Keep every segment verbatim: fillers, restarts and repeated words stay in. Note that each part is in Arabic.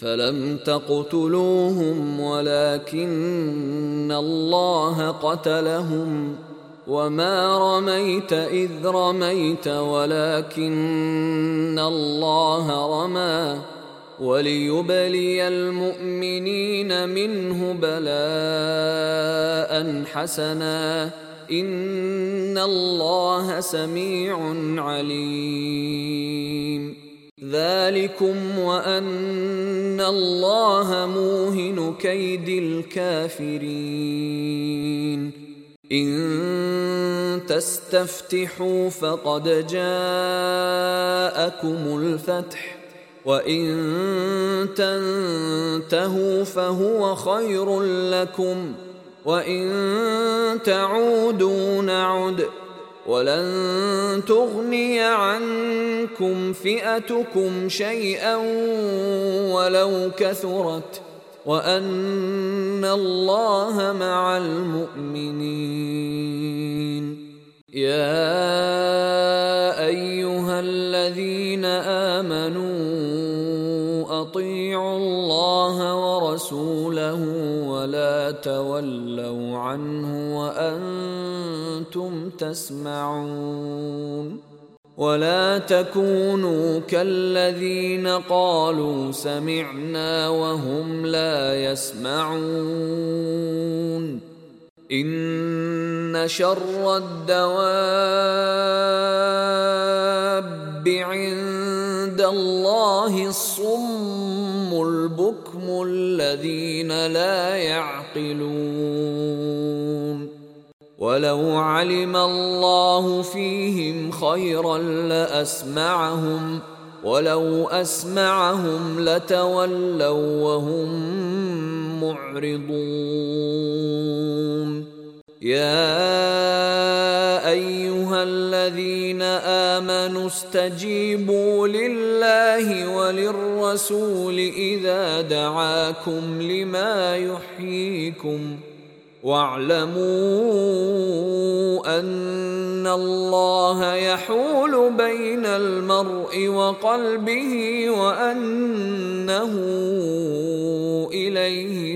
فلم تقتلوهم ولكن الله قتلهم وما رميت إذ رميت ولكن الله رمى وليبلي المؤمنين منه بلاء حسنا إن الله سميع عليم. ذلكم وأن الله موهن كيد الكافرين. إن تستفتحوا فقد جاءكم الفتح وإن تنتهوا فهو خير لكم وإن تعودوا نعد ولن تغني عنكم فئتكم شيئا ولو كثرت وأن الله مع المؤمنين. يا أيها الذين آمنوا أطيعوا الله ورسوله ولا تولوا عنه وأنتم تسمعون. ولا تكونوا كالذين قالوا سمعنا وهم لا يسمعون. إن شر الدواب عند الله الصم البكم الذين لا يعقلون. ولو علم الله فيهم خيرا لأسمعهم ولو أسمعهم لتولوا وهم معرضون. يا أيها الذين آمنوا استجيبوا لله وللرسول إذا دعاكم لما يحييكم واعلموا أن الله يحول بين المرء وقلبه وأنه إليه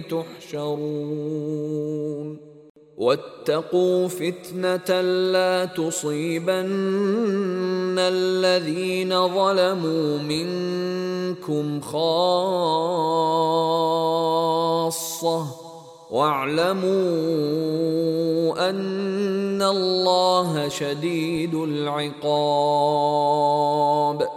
تحشرون. واتقوا فتنة لا تصيبن الذين ظلموا منكم خاصة واعلموا أن الله شديد العقاب.